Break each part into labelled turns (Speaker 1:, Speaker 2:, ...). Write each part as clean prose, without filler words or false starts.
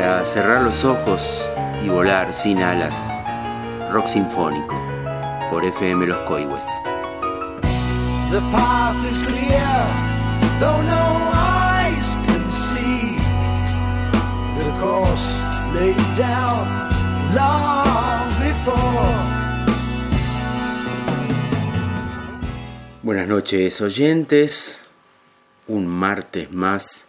Speaker 1: para cerrar los ojos y volar sin alas. Rock sinfónico por FM Los Coihues.
Speaker 2: The path is clear, though no eyes can see. The course laid down long before.
Speaker 1: Buenas noches, oyentes. Un martes más,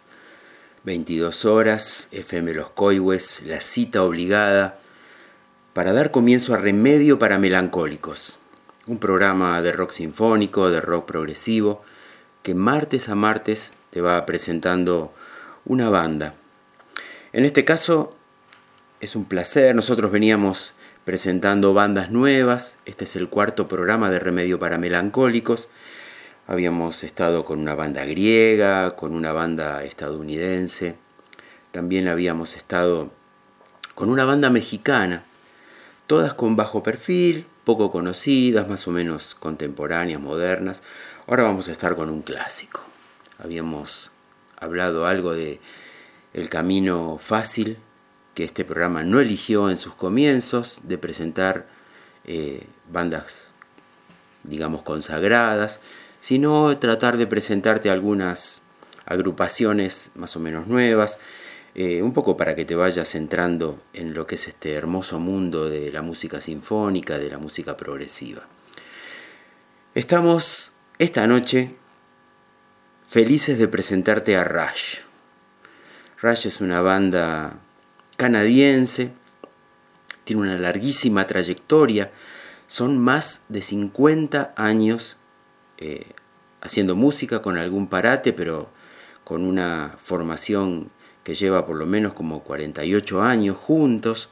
Speaker 1: 22 horas, FM Los Coihues, la cita obligada para dar comienzo a Remedio para Melancólicos, un programa de rock sinfónico, de rock progresivo, que martes a martes te va presentando una banda. En este caso es un placer, nosotros veníamos presentando bandas nuevas, este es el cuarto programa de Remedio para Melancólicos. Habíamos estado con una banda griega, con una banda estadounidense, también habíamos estado con una banda mexicana, todas con bajo perfil, poco conocidas, más o menos contemporáneas, modernas. Ahora vamos a estar con un clásico. Habíamos hablado algo de El Camino Fácil, que este programa no eligió en sus comienzos, de presentar bandas, digamos, consagradas, sino tratar de presentarte algunas agrupaciones más o menos nuevas, un poco para que te vayas entrando en lo que es este hermoso mundo de la música sinfónica, de la música progresiva. Estamos esta noche felices de presentarte a Rush. Rush es una banda canadiense, tiene una larguísima trayectoria, son más de 50 años haciendo música con algún parate, pero con una formación que lleva por lo menos como 48 años juntos.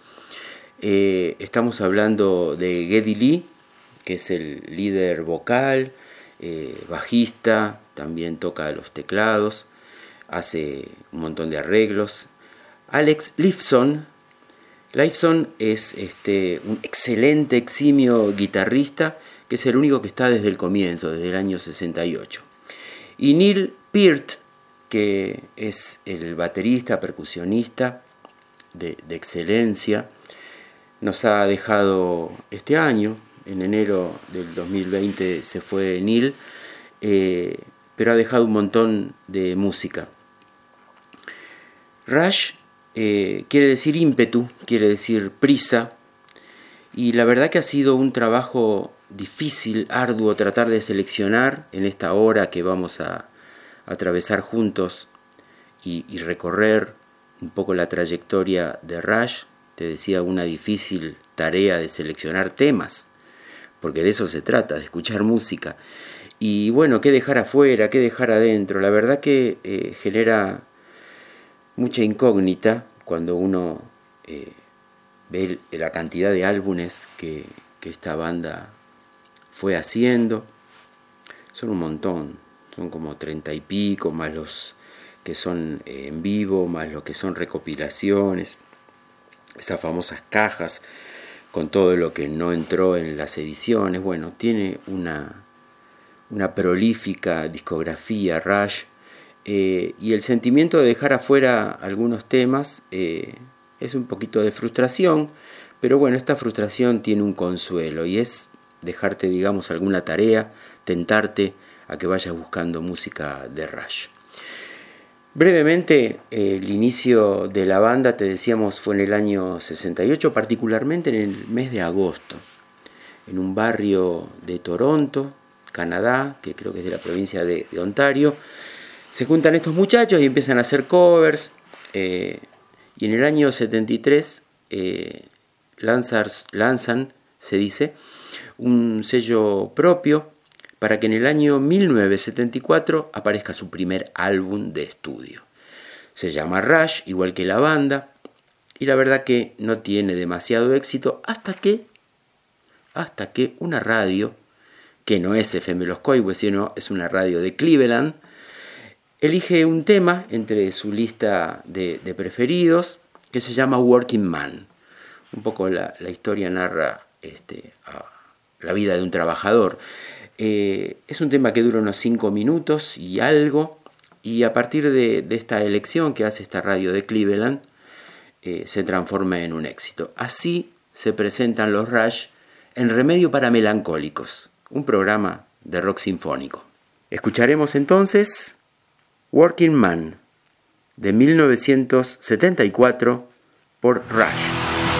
Speaker 1: Estamos hablando de Geddy Lee, que es el líder vocal, bajista, también toca los teclados, hace un montón de arreglos. Alex Lifeson es un excelente, eximio guitarrista, que es el único que está desde el comienzo, desde el año 68. Y Neil Peart, que es el baterista, percusionista de excelencia, nos ha dejado este año. En enero del 2020 se fue Neil, pero ha dejado un montón de música. Rush quiere decir ímpetu, quiere decir prisa, y la verdad que ha sido un trabajo difícil, arduo, tratar de seleccionar en esta hora que vamos a atravesar juntos y recorrer un poco la trayectoria de Rush. Te decía, una difícil tarea de seleccionar temas, porque de eso se trata, de escuchar música. Y bueno, qué dejar afuera, qué dejar adentro. La verdad que genera mucha incógnita cuando uno ve la cantidad de álbumes que esta banda fue haciendo. Son un montón, son como 30 y pico, más los que son en vivo, más los que son recopilaciones, esas famosas cajas con todo lo que no entró en las ediciones. Bueno, tiene una prolífica discografía Rush, y el sentimiento de dejar afuera algunos temas es un poquito de frustración, pero bueno, esta frustración tiene un consuelo y es dejarte, digamos, alguna tarea, tentarte a que vayas buscando música de Rush. Brevemente, el inicio de la banda, te decíamos, fue en el año 68, particularmente en el mes de agosto, en un barrio de Toronto, Canadá, que creo que es de la provincia de Ontario. Se juntan estos muchachos y empiezan a hacer covers, y en el año 73 lanzan, se dice, un sello propio para que en el año 1974 aparezca su primer álbum de estudio. Se llama Rush, igual que la banda, y la verdad que no tiene demasiado éxito hasta que una radio, que no es FM Los Coihues, sino es una radio de Cleveland, elige un tema entre su lista de preferidos que se llama Working Man. Un poco la historia narra la vida de un trabajador. Es un tema que dura unos 5 minutos y algo, y a partir de esta elección que hace esta radio de Cleveland, se transforma en un éxito. Así se presentan los Rush en Remedio para Melancólicos, un programa de rock sinfónico. Escucharemos entonces Working Man, de 1974, por Rush.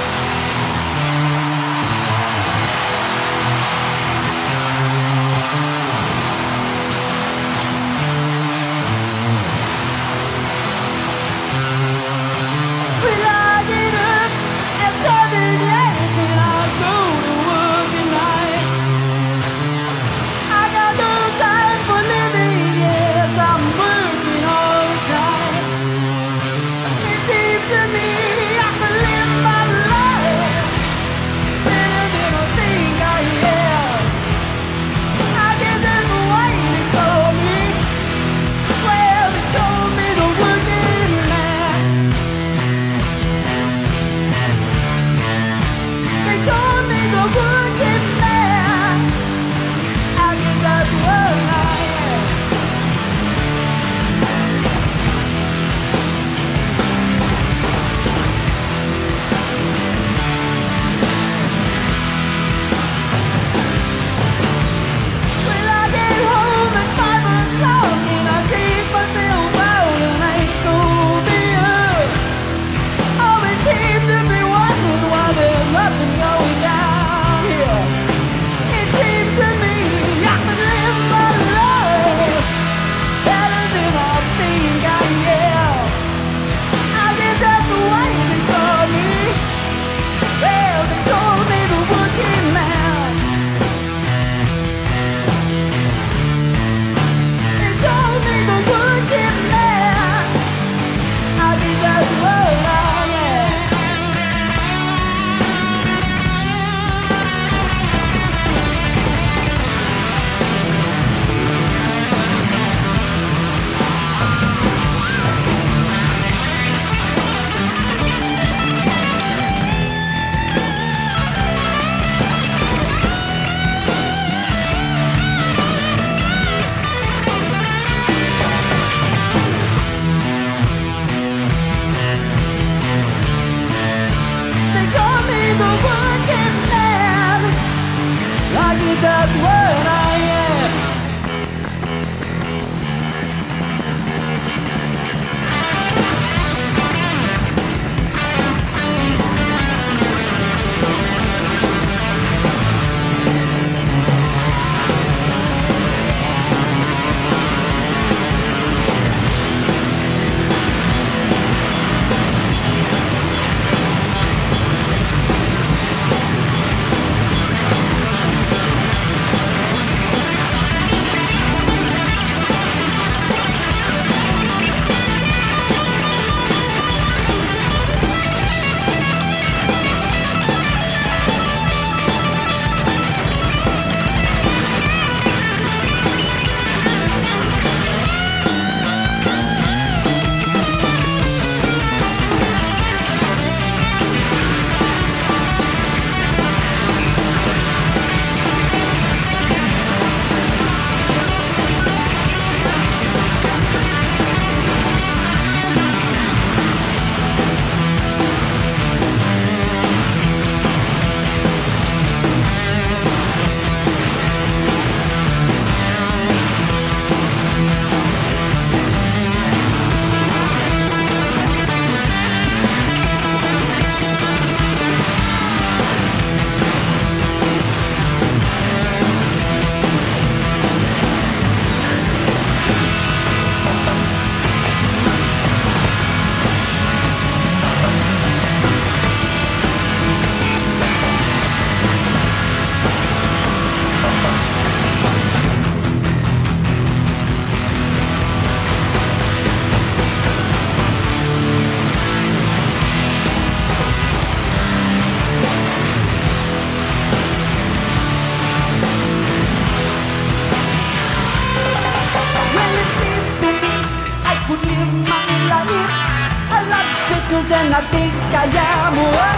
Speaker 3: then I think I am.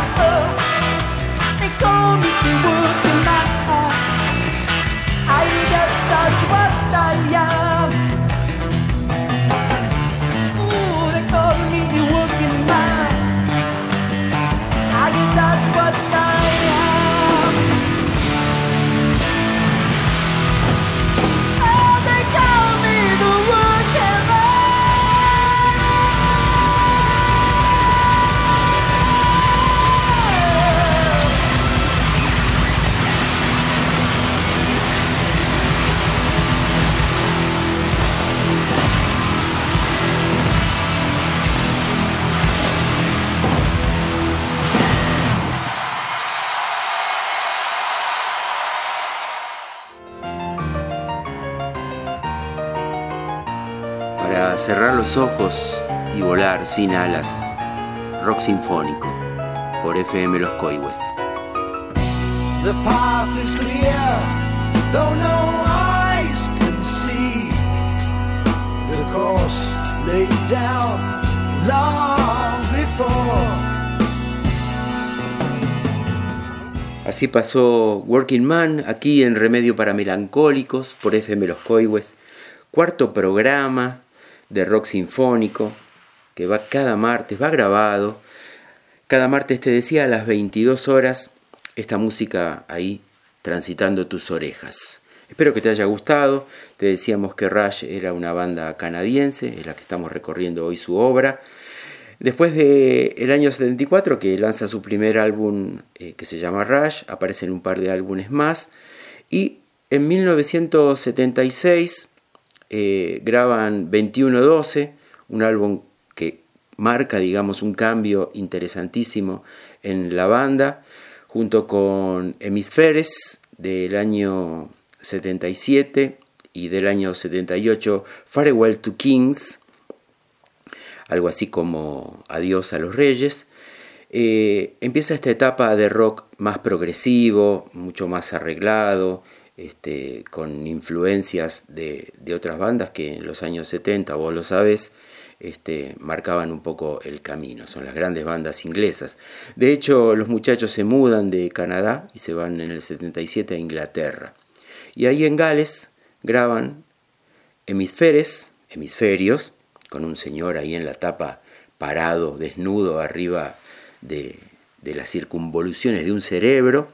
Speaker 3: They call me the working man. I guess that's what I am. Ooh, they call me the working man.
Speaker 1: para cerrar los ojos y volar sin alas. Rock sinfónico por FM Los Coihues.
Speaker 2: The path is clear, though no eyes can see. The course laid down long before.
Speaker 1: Así pasó Working Man aquí en Remedio para Melancólicos por FM Los Coihues. Cuarto programa de rock sinfónico que va cada martes, va grabado. Cada martes te decía a las 22 horas esta música ahí transitando tus orejas. Espero que te haya gustado. Te decíamos que Rush era una banda canadiense, es la que estamos recorriendo hoy su obra. Después del año 74, que lanza su primer álbum que se llama Rush, aparecen un par de álbumes más. Y en 1976 graban 2112, un álbum que marca, digamos, un cambio interesantísimo en la banda, junto con Hemisferes del año 77 y del año 78, Farewell to Kings, algo así como Adiós a los Reyes. Empieza esta etapa de rock más progresivo, mucho más arreglado, con influencias de otras bandas que en los años 70, vos lo sabés, marcaban un poco el camino. Son las grandes bandas inglesas. De hecho, los muchachos se mudan de Canadá y se van en el 77 a Inglaterra. Y ahí en Gales graban Hemisferios, con un señor ahí en la tapa parado, desnudo, arriba de las circunvoluciones de un cerebro.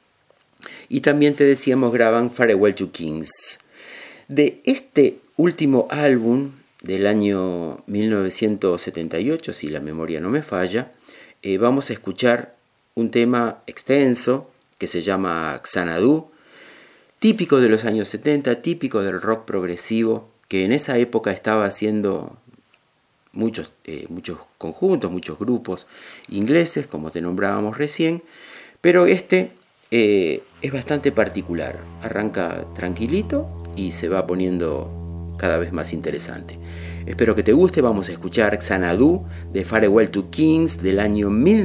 Speaker 1: Y también te decíamos graban Farewell to Kings. De este último álbum del año 1978, si la memoria no me falla, vamos a escuchar un tema extenso que se llama Xanadu, típico de los años 70, típico del rock progresivo, que en esa época estaba haciendo muchos conjuntos, muchos grupos ingleses, como te nombrábamos recién, pero es bastante particular. Arranca tranquilito y se va poniendo cada vez más interesante. Espero que te guste. Vamos a escuchar Xanadu de Farewell to Kings del año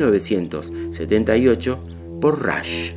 Speaker 1: 1978 por Rush.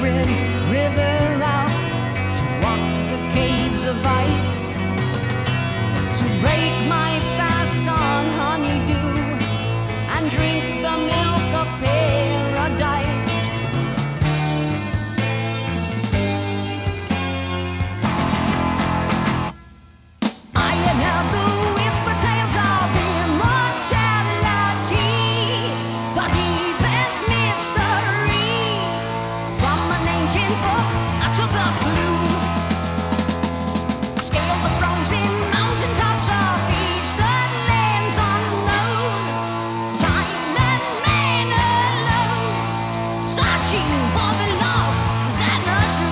Speaker 3: sacred river out to walk the caves of ice, to break my fast on honeydew and drink the milk of paradise. I inhale the whisper tales of immortality, the deepest mystery. From an ancient book I took a clue. I scaled the frozen mountaintops of eastern lands unknown. Time and man alone, searching for the lost Xanadu.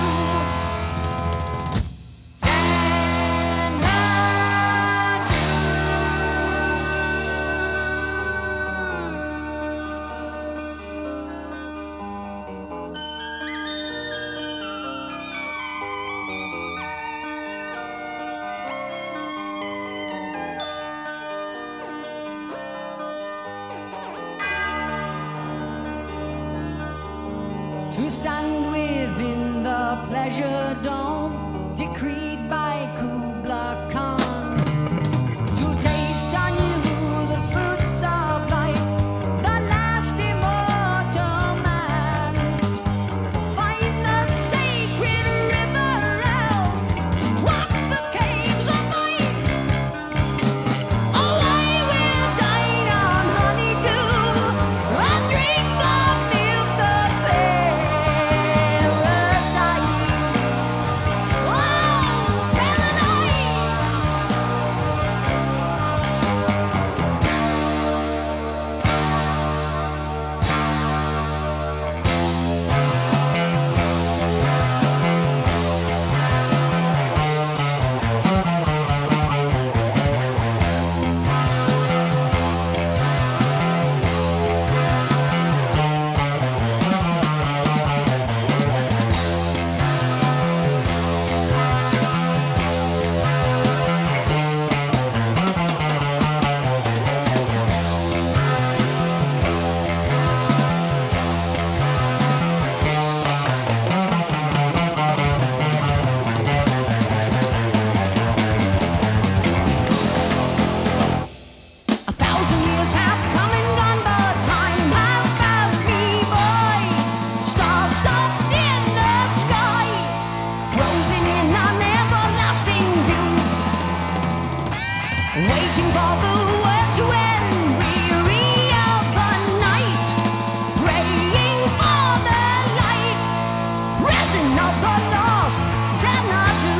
Speaker 3: To stand within the pleasure dome decreed by Kubla Khan, to taste anew the fruits of life, the last immortal man. Find the sacred river out to walk the caves of ice. Oh, I will dine on honeydew and drink the milk of paradise. Oh, paradise. A thousand years have come and gone, but time has passed me by. Stars stopped in the sky, frozen in an everlasting view, waiting for the world to end, weary of the night, praying for the light, present of the lost Xanadu.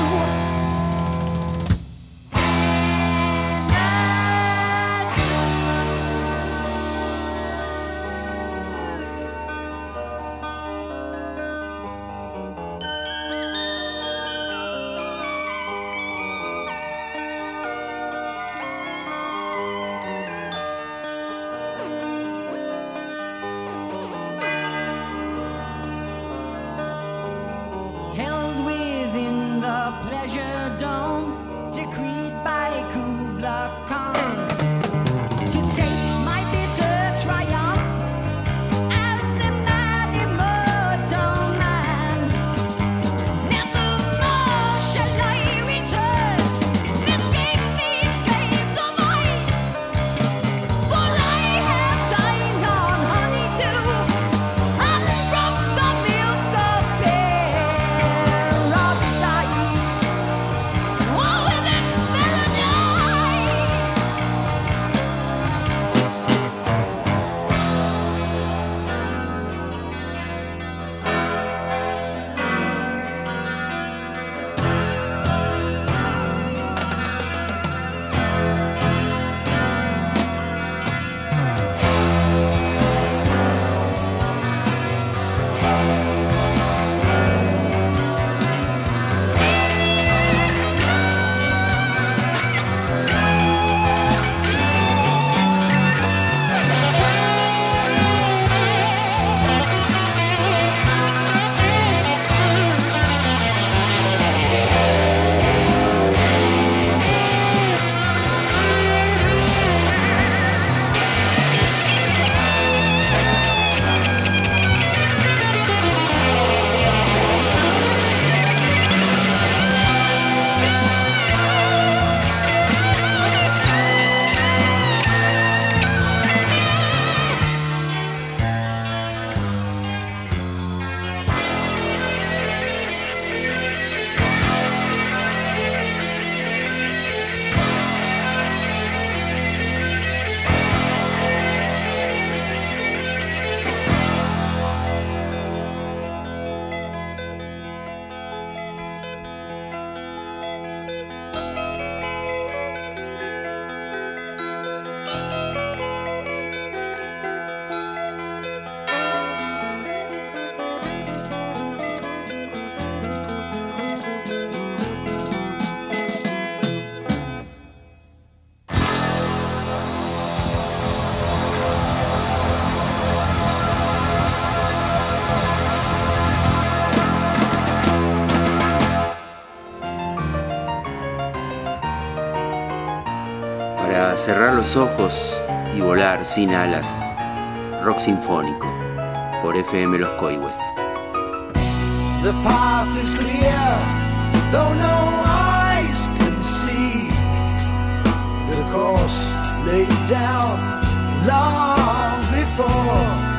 Speaker 1: para cerrar los ojos y volar sin alas. Rock sinfónico por FM Los Coihues.
Speaker 2: The path is clear, though no eyes can see. The course laid down long before.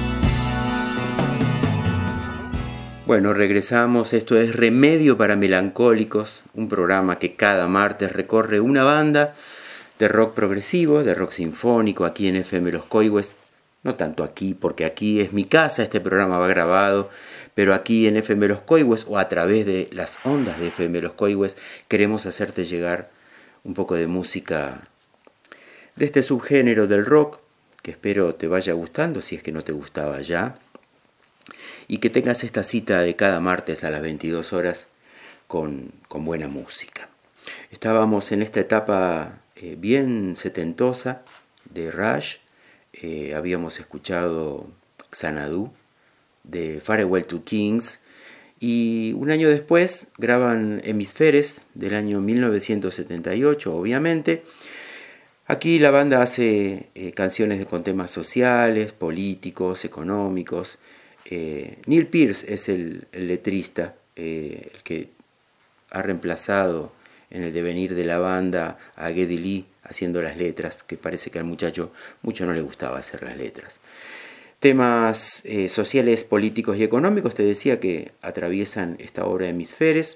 Speaker 1: Bueno, regresamos. Esto es Remedio para Melancólicos, un programa que cada martes recorre una banda de rock progresivo, de rock sinfónico, aquí en FM Los Coihues. No tanto aquí, porque aquí es mi casa, este programa va grabado, pero aquí en FM Los Coihues o a través de las ondas de FM Los Coihues queremos hacerte llegar un poco de música de este subgénero del rock, que espero te vaya gustando, si es que no te gustaba ya, y que tengas esta cita de cada martes a las 22 horas con buena música. Estábamos en esta etapa bien setentosa de Rush. Habíamos escuchado Xanadu de Farewell to Kings, y un año después graban Hemisferes del año 1978, obviamente. Aquí la banda hace canciones con temas sociales, políticos, económicos. Neil Pearce es el letrista, el que ha reemplazado en el devenir de la banda a Geddy Lee haciendo las letras, que parece que al muchacho mucho no le gustaba hacer las letras. Temas sociales, políticos y económicos, te decía, que atraviesan esta obra de Hemisferes.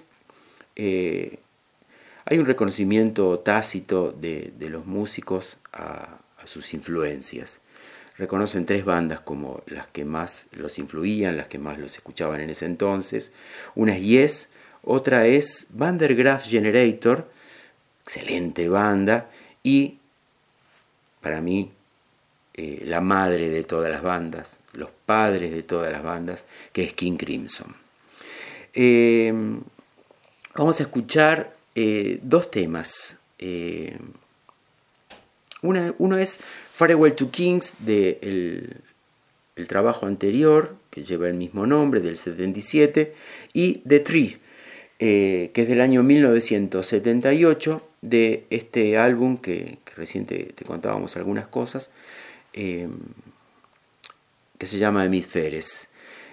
Speaker 1: Hay un reconocimiento tácito de los músicos a sus influencias. Reconocen tres bandas como las que más los influían, las que más los escuchaban en ese entonces. Una es Yes, otra es Van der Graaf Generator, excelente banda, y para mí la madre de todas las bandas, los padres de todas las bandas, que es King Crimson. Vamos a escuchar dos temas. Uno es Farewell to Kings, el trabajo anterior, que lleva el mismo nombre, del 77, y The Tree, que es del año 1978, de este álbum que recién te contábamos algunas cosas, que se llama Hemisferes.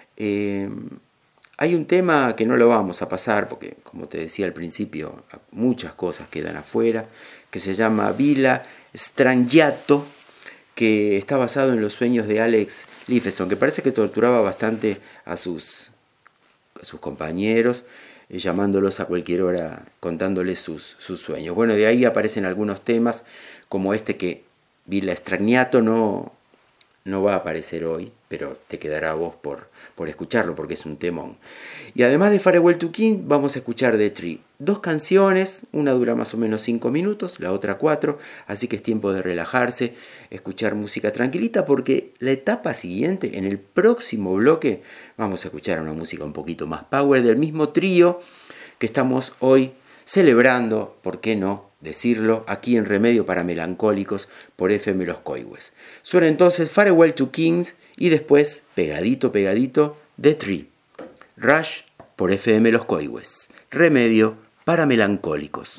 Speaker 1: Hay un tema que no lo vamos a pasar, porque como te decía al principio, muchas cosas quedan afuera, que se llama Villa Strangiato, que está basado en los sueños de Alex Lifeson, que parece que torturaba bastante a sus compañeros, llamándolos a cualquier hora, contándoles sus sueños. Bueno, de ahí aparecen algunos temas, como este que Villa Strangiato no va a aparecer hoy, pero te quedará a vos por escucharlo, porque es un temón. Y además de Farewell to King, vamos a escuchar The Tree. Dos canciones, una dura más o menos 5 minutos, la otra 4, así que es tiempo de relajarse, escuchar música tranquilita, porque la etapa siguiente, en el próximo bloque, vamos a escuchar una música un poquito más power del mismo trío que estamos hoy celebrando, ¿por qué no decirlo?, aquí en Remedio para Melancólicos por FM Los Coihues. Suena entonces Farewell to Kings y después, pegadito, The Tree. Rush por FM Los Coihues. Remedio para Melancólicos.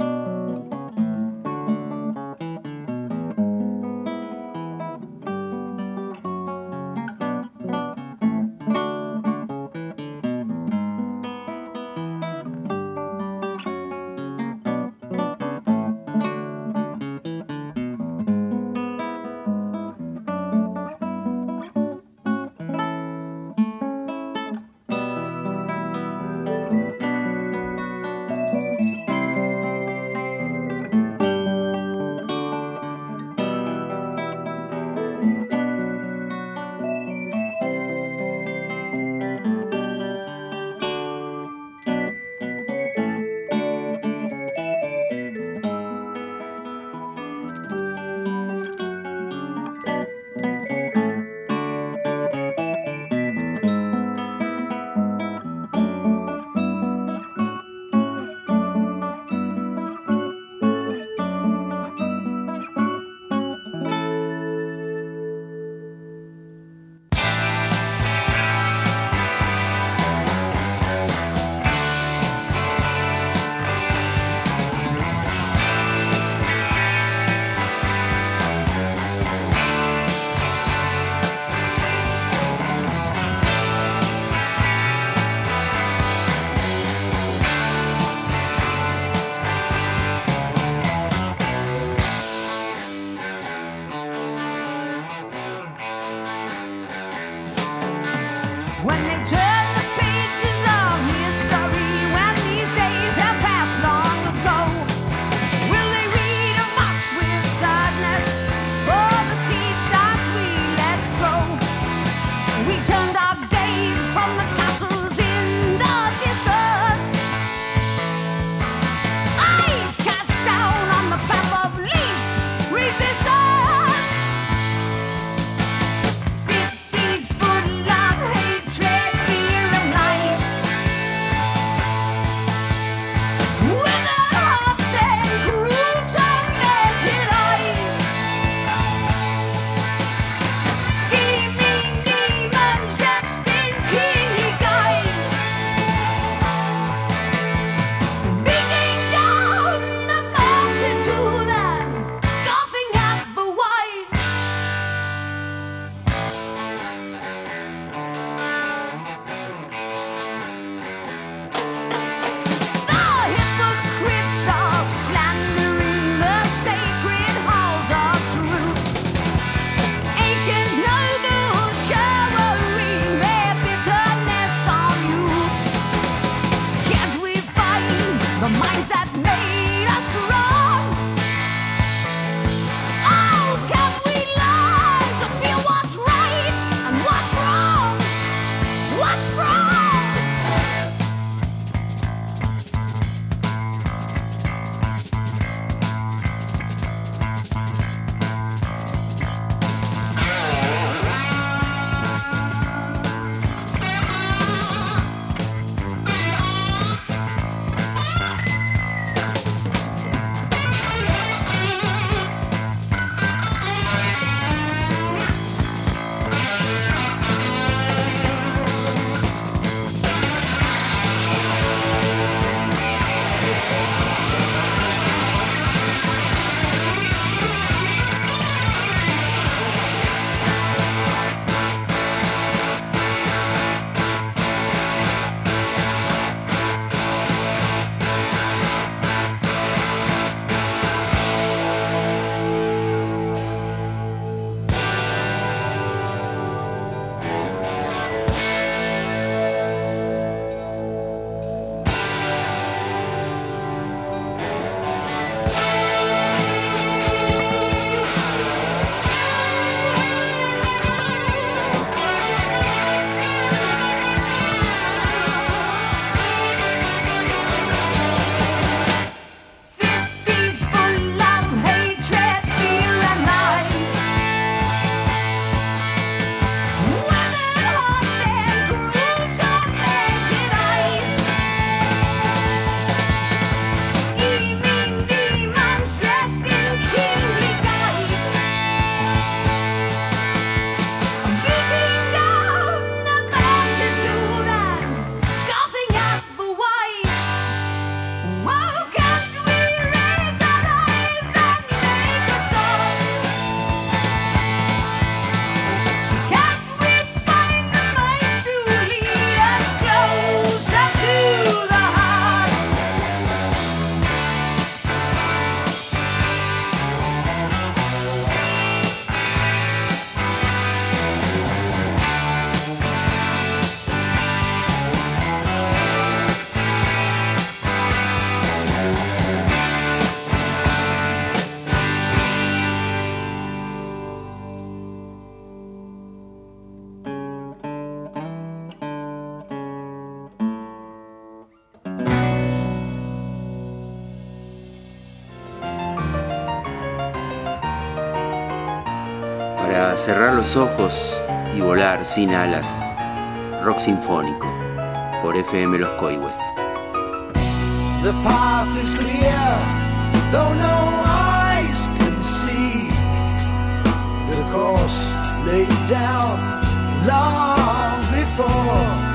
Speaker 1: Para cerrar los ojos y volar sin alas, rock sinfónico por FM Los Coihues.
Speaker 2: The path is clear, though no eyes can see. The course laid down long before.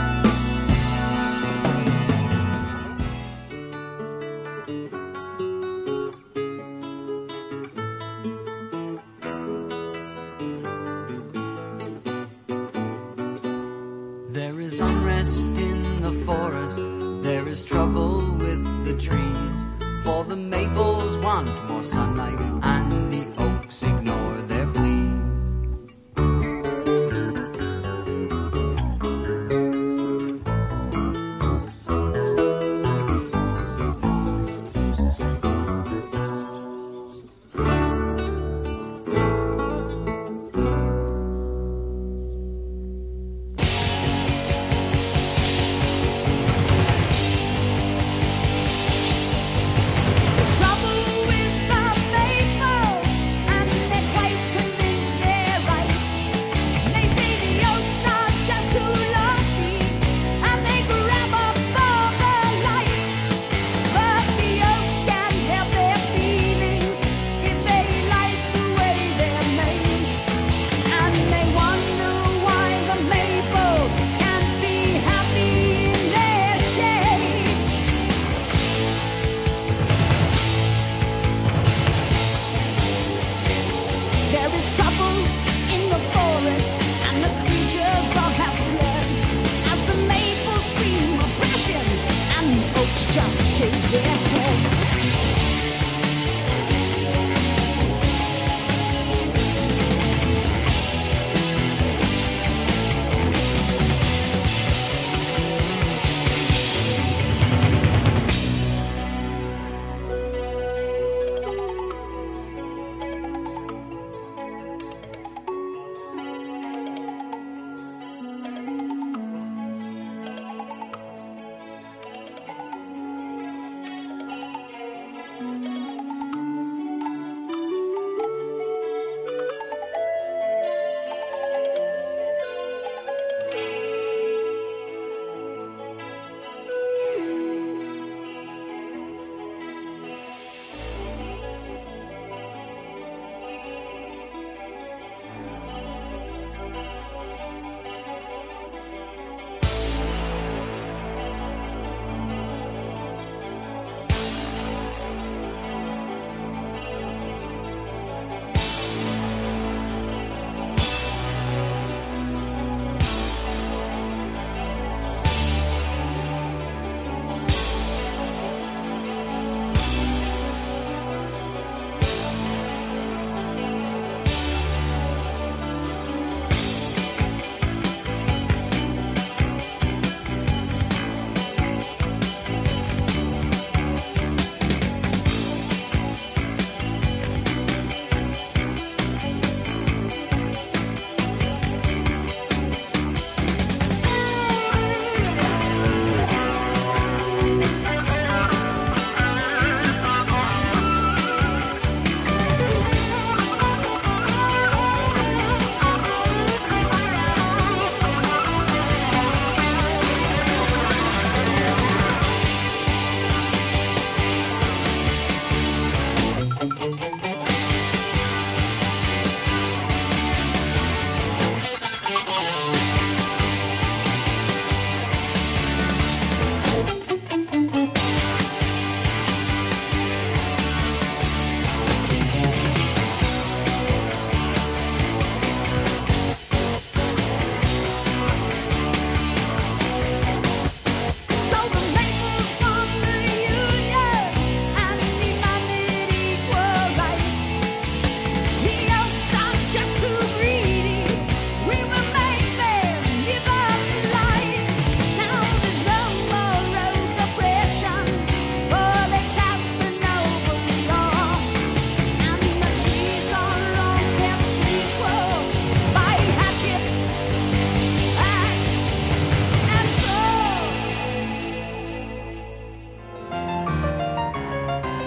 Speaker 3: There is unrest in the forest, there is trouble with the trees, for the maples want more sunlight and the oaks ignore their pleas.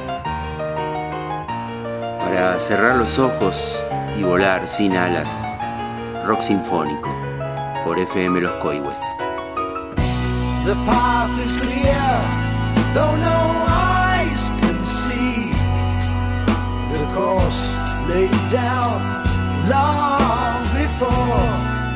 Speaker 1: Para cerrar los ojos y volar sin alas, rock sinfónico, por FM Los Coihues.
Speaker 2: The path is clear, though no eyes can see. The course laid down long before.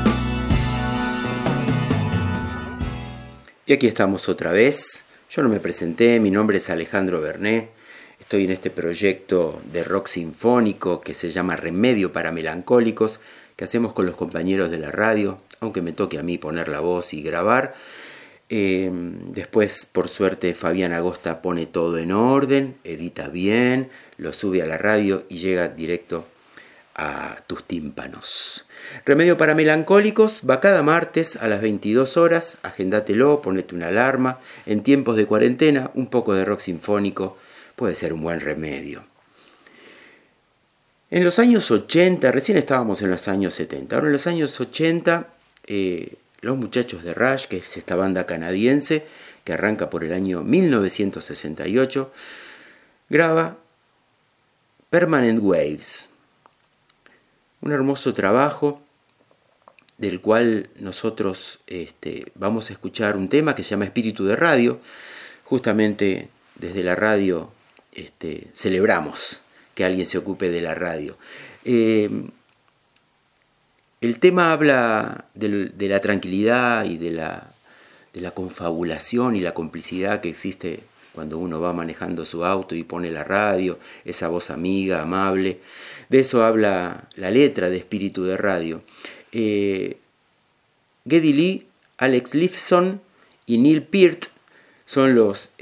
Speaker 1: Y aquí estamos otra vez. Yo no me presenté, mi nombre es Alejandro Bernet. Estoy en este proyecto de rock sinfónico que se llama Remedio para Melancólicos, que hacemos con los compañeros de la radio, aunque me toque a mí poner la voz y grabar. Después, por suerte, Fabián Agosta pone todo en orden, edita bien, lo sube a la radio y llega directo a tus tímpanos. Remedio para Melancólicos va cada martes a las 22 horas, agéndatelo, ponete una alarma. En tiempos de cuarentena, un poco de rock sinfónico puede ser un buen remedio. En los años 80, recién estábamos en los años 70, ahora en los años 80, los muchachos de Rush, que es esta banda canadiense que arranca por el año 1968, graba Permanent Waves, un hermoso trabajo del cual nosotros vamos a escuchar un tema que se llama Espíritu de Radio. Justamente desde la radio celebramos que alguien se ocupe de la radio. El tema habla de la tranquilidad y de la confabulación y la complicidad que existe cuando uno va manejando su auto y pone la radio, esa voz amiga, amable. De eso habla la letra de Espíritu de Radio. Geddy Lee, Alex Lifeson y Neil Peart son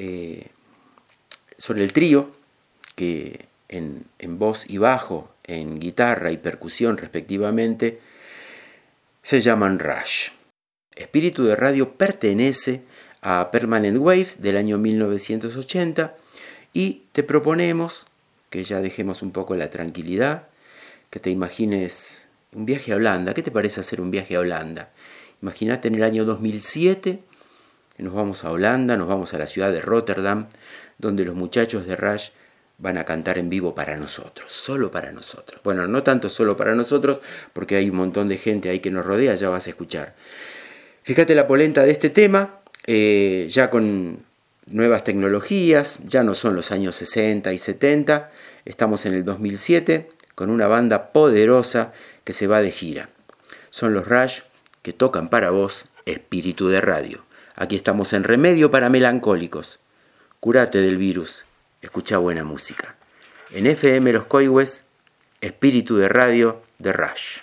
Speaker 1: el trío que en voz y bajo, en guitarra y percusión respectivamente, se llaman Rush. Espíritu de Radio pertenece a Permanent Waves del año 1980 y te proponemos que ya dejemos un poco la tranquilidad, que te imagines un viaje a Holanda. ¿Qué te parece hacer un viaje a Holanda? Imagínate en el año 2007, nos vamos a Holanda, nos vamos a la ciudad de Rotterdam, donde los muchachos de Rush van a cantar en vivo para nosotros, solo para nosotros. Bueno, no tanto solo para nosotros, porque hay un montón de gente ahí que nos rodea, ya vas a escuchar. Fíjate la polenta de este tema, ya con nuevas tecnologías, ya no son los años 60 y 70, estamos en el 2007, con una banda poderosa que se va de gira. Son los Rush que tocan para vos Espíritu de Radio. Aquí estamos en Remedio para Melancólicos. Curate del virus. Escucha buena música. En FM Los Coihues, Espíritu de Radio de Rush.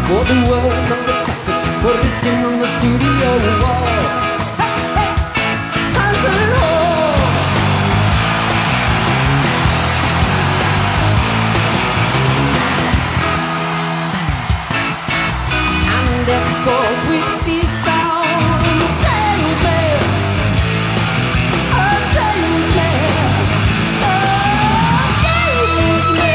Speaker 3: For the words of the prophets were written on the studio wall. Hey, hey, Concert Hall. And it goes with these sounds. Change me. Oh, change me. Oh, change me.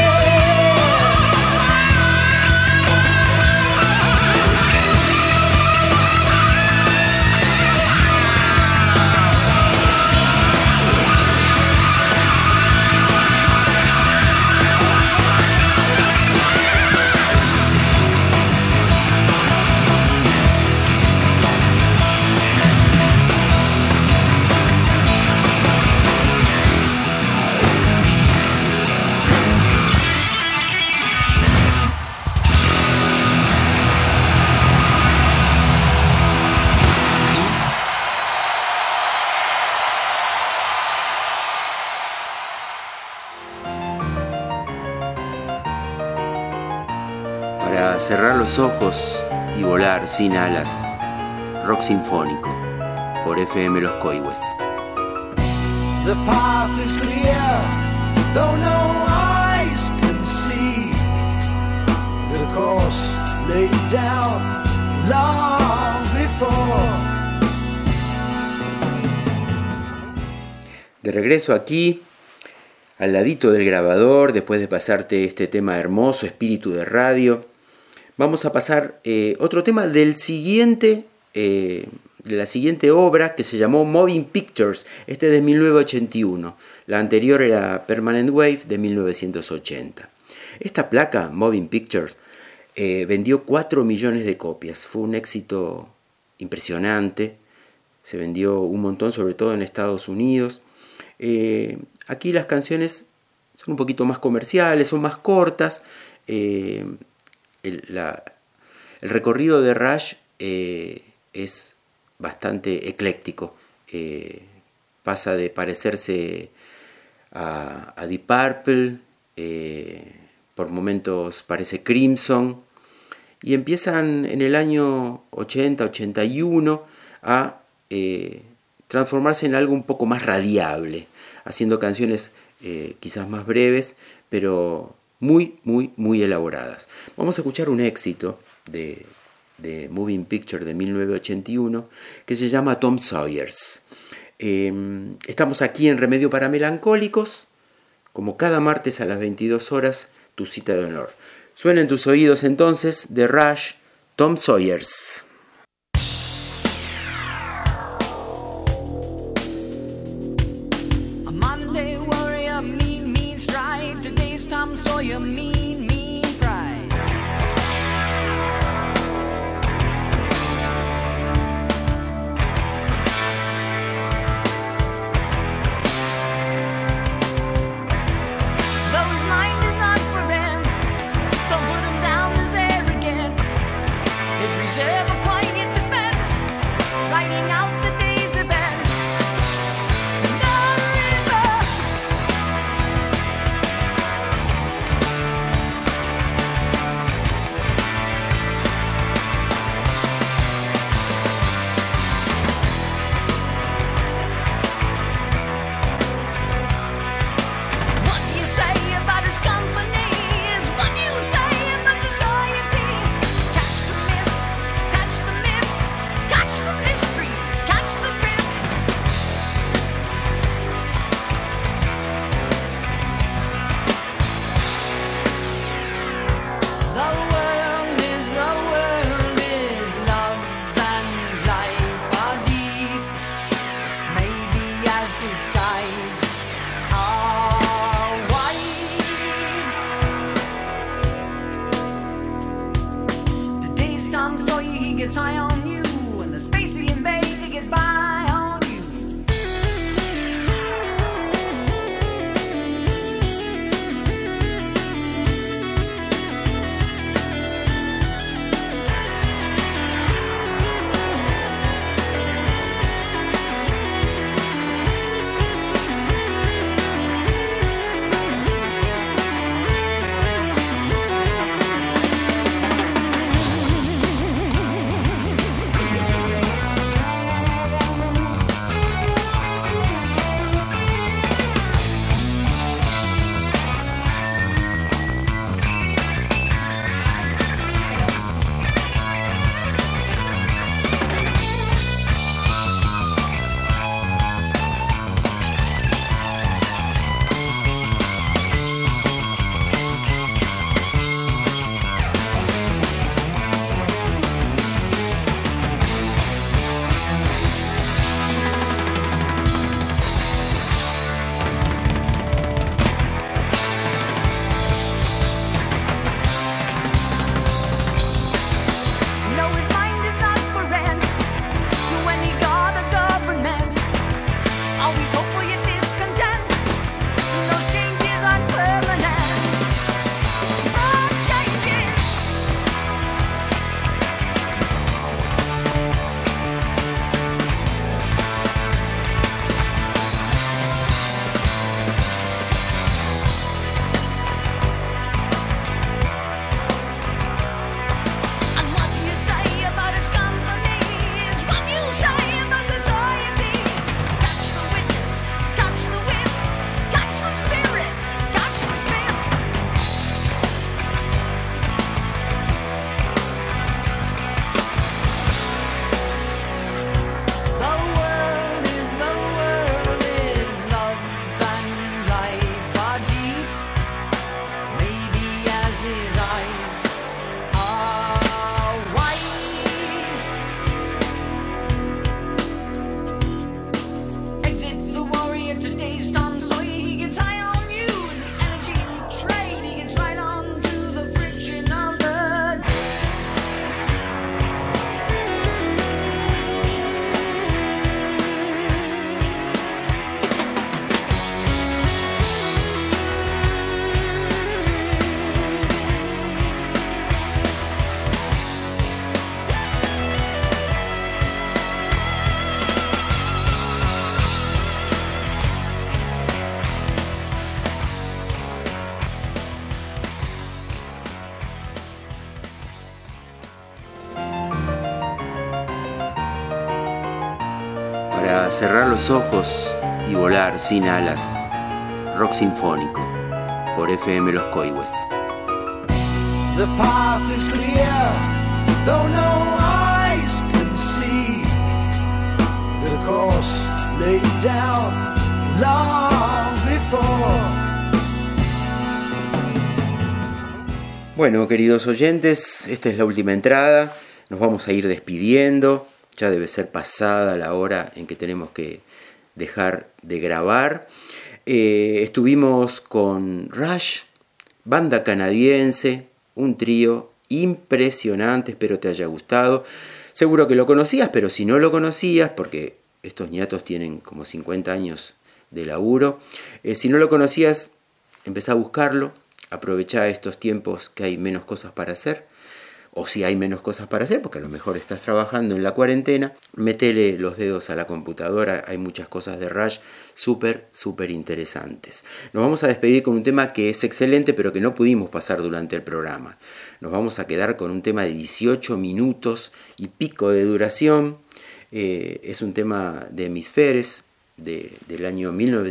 Speaker 1: Para cerrar los ojos y volar sin alas, rock sinfónico por FM Los Coihues.
Speaker 2: The path is clear, though no eyes can see. The course laid down long before.
Speaker 1: De regreso aquí, al ladito del grabador, después de pasarte este tema hermoso, Espíritu de Radio, vamos a pasar otro tema del siguiente, de la siguiente obra que se llamó Moving Pictures, este de 1981. La anterior era Permanent Wave de 1980. Esta placa, Moving Pictures, vendió 4 millones de copias. Fue un éxito impresionante. Se vendió un montón, sobre todo en Estados Unidos. Aquí las canciones son un poquito más comerciales, son más cortas. El recorrido de Rush es bastante ecléctico. Pasa de parecerse a Deep Purple, por momentos parece Crimson, y empiezan en el año 80-81 a transformarse en algo un poco más radiable, haciendo canciones quizás más breves, pero muy, muy, muy elaboradas. Vamos a escuchar un éxito de Moving Picture de 1981 que se llama Tom Sawyers. Estamos aquí en Remedio para Melancólicos, como cada martes a las 22 horas, tu cita de honor. Suena en tus oídos entonces de Rush, Tom Sawyers.
Speaker 3: A Monday warrior, mean, mean stride. Today's Tom Sawyer, mean, mean pride. Though his mind is not for rent, don't put him down as arrogant. His reserve a quiet defense, writing out the day's events. No river,
Speaker 1: para cerrar los ojos y volar sin alas. Rock sinfónico por FM Los Coihues.
Speaker 2: The path is clear, though no eyes can see. The course laid down long before.
Speaker 1: Bueno, queridos oyentes, esta es la última entrada. Nos vamos a ir despidiendo. Ya debe ser pasada la hora en que tenemos que dejar de grabar. Estuvimos con Rush, banda canadiense, un trío impresionante, espero te haya gustado. Seguro que lo conocías, pero si no lo conocías, porque estos ñatos tienen como 50 años de laburo, si no lo conocías, empezá a buscarlo, aprovechá estos tiempos que hay menos cosas para hacer, o si hay menos cosas para hacer, porque a lo mejor estás trabajando en la cuarentena, metele los dedos a la computadora, hay muchas cosas de Rush súper interesantes. Nos vamos a despedir con un tema que es excelente, pero que no pudimos pasar durante el programa. Nos vamos a quedar con un tema de 18 minutos y pico de duración. Es un tema de Hemisferes, del año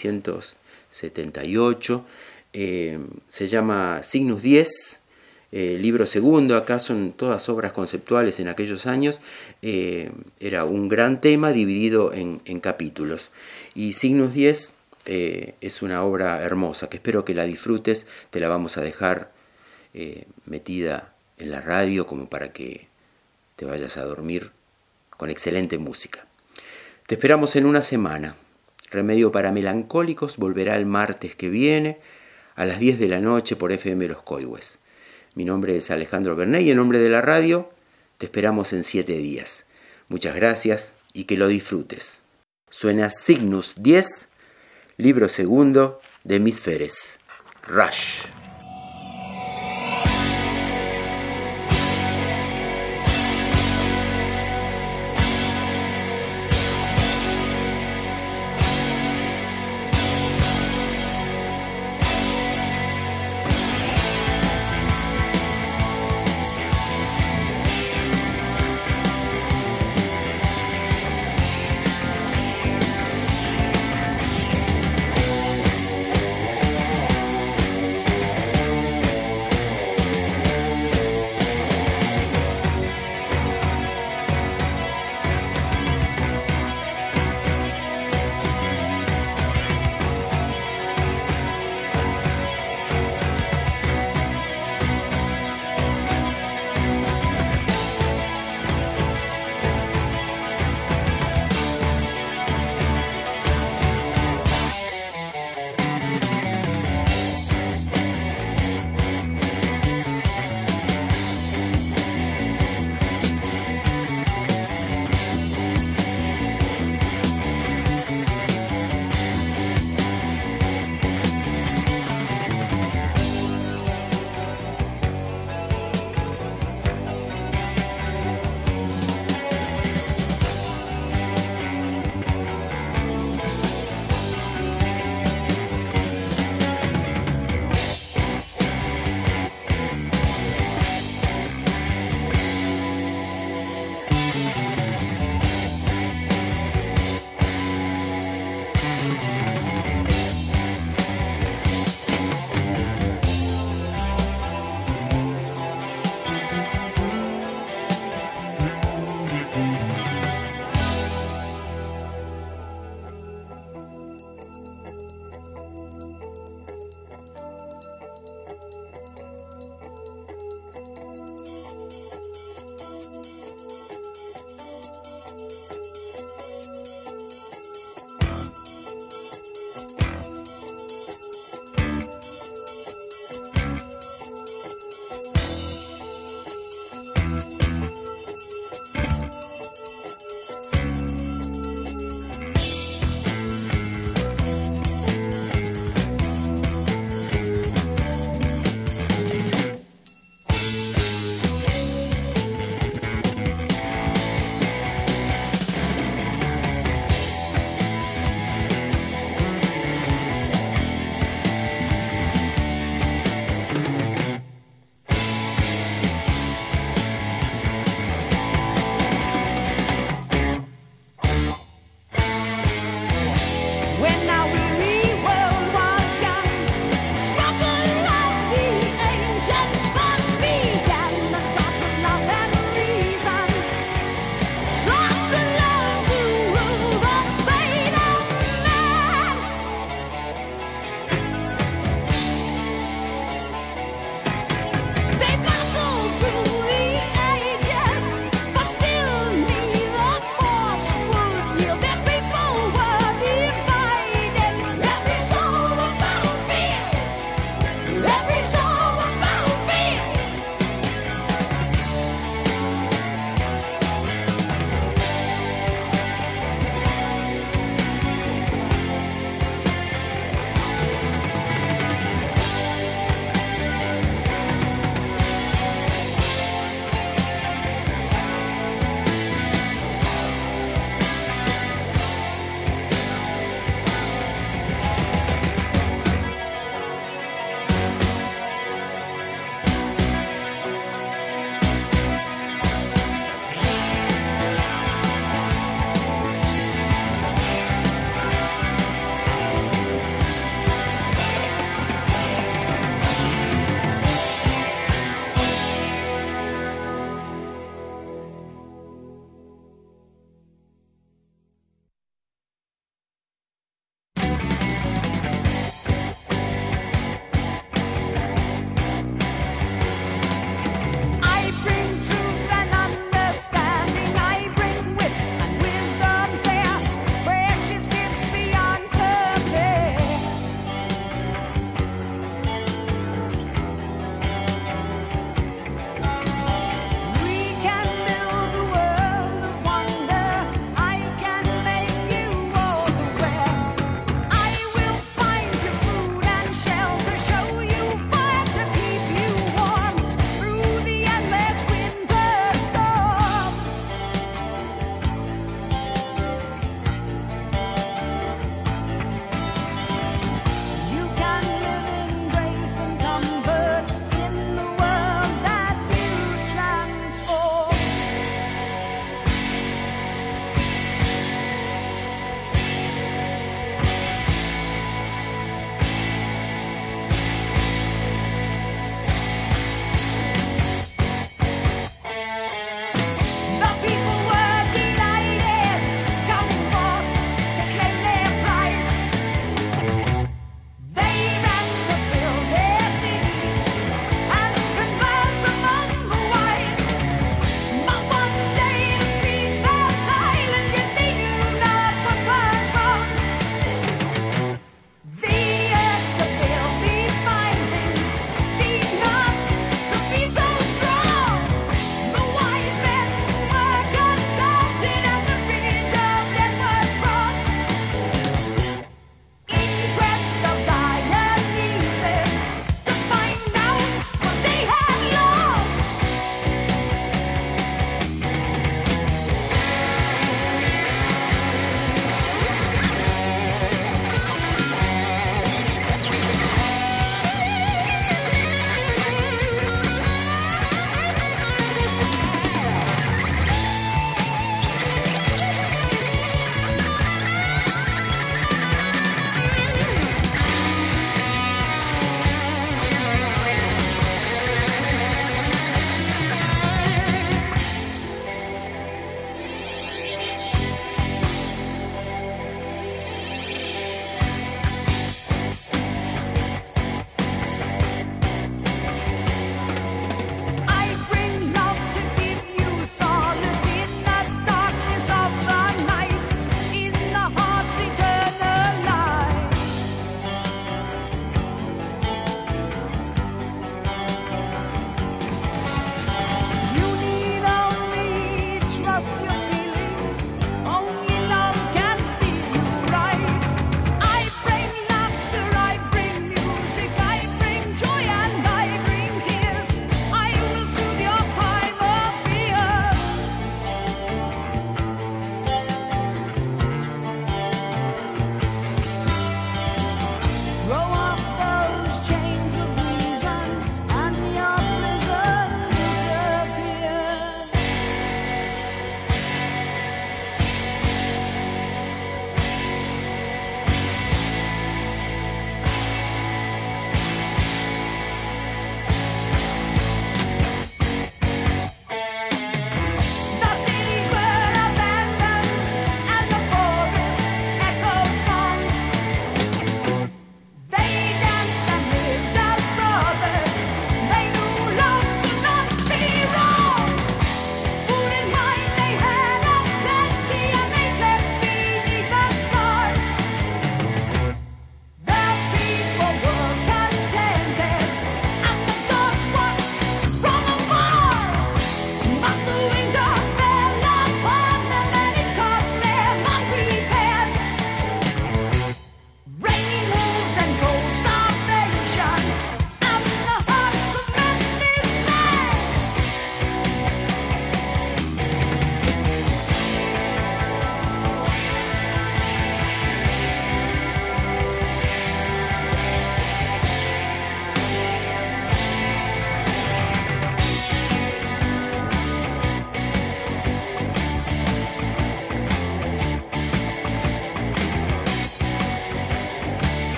Speaker 1: 1978. Se llama Cygnus 10. Libro segundo, acá son todas obras conceptuales en aquellos años. Era un gran tema dividido en capítulos. Y Cygnus 10 es una obra hermosa que espero que la disfrutes. Te la vamos a dejar metida en la radio como para que te vayas a dormir con excelente música. Te esperamos en una semana. Remedio para Melancólicos volverá el martes que viene a las 10 de la noche por FM Los Coihues. Mi nombre es Alejandro Bernet y en nombre de la radio te esperamos en 7 días. Muchas gracias y que lo disfrutes. Suena Cygnus 10, libro segundo de Hemisferes, Rush.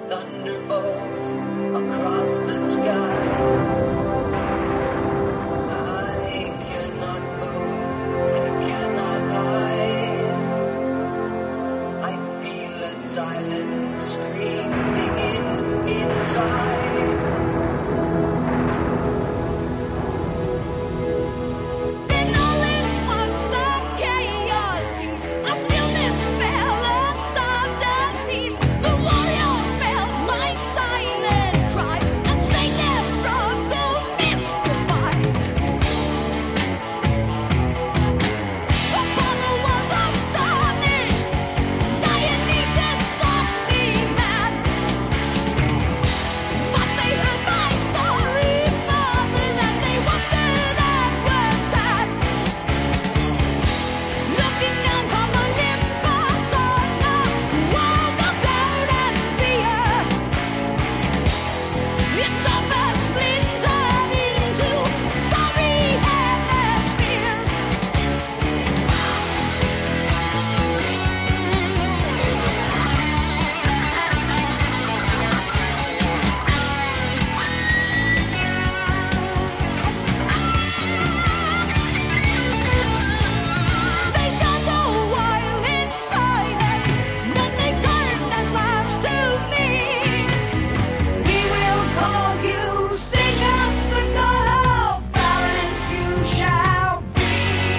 Speaker 3: thunderbolts across the sky. I cannot move, I cannot hide. I feel a silent screaming inside. Then all at once the chaos ceased. A stillness fell and sudden peace. The warriors felt my silent cry, and stayed their struggle mystified. Apollo was astonished. Dionysus thought me mad. But they heard my story, mother, and they wondered and were sad. Looking down from Olympus on a world of doubt and fear, its offer splintered into sorry hemispheres. They sat a while in silence, then they turned at last to me. We will call you, sing us the god of balance you shall be.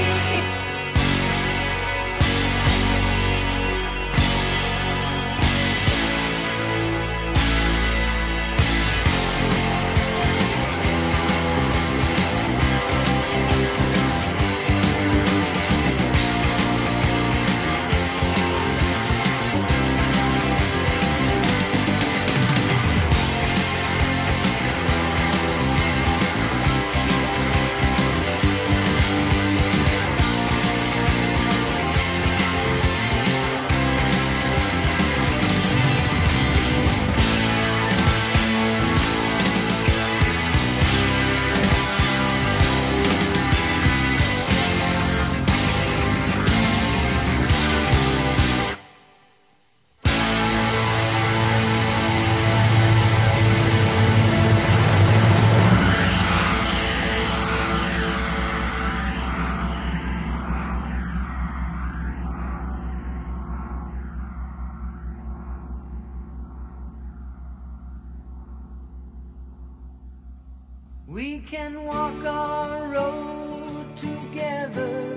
Speaker 3: We can walk our road together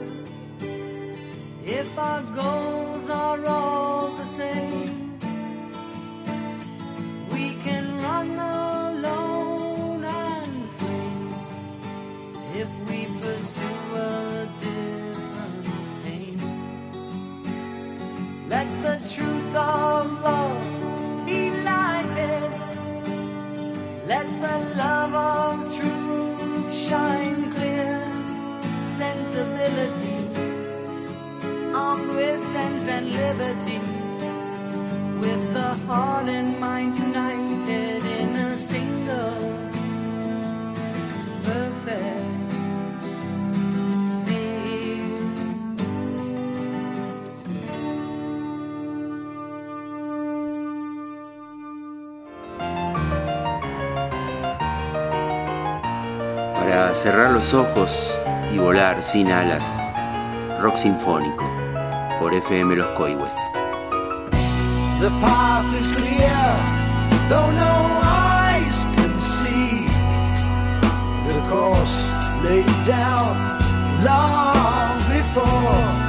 Speaker 3: if our goals are all the same. We can run alone and free if we pursue a different aim. Let the truth of love be lighted. Let the love of truth shine clear. Sensibility, armed with sense and liberty, with the heart and mind united in a single perfect state.
Speaker 1: Para cerrar los ojos y volar sin alas, rock sinfónico por FM Los Coihues.
Speaker 2: The path is clear, though no eyes can see. The course laid down long before.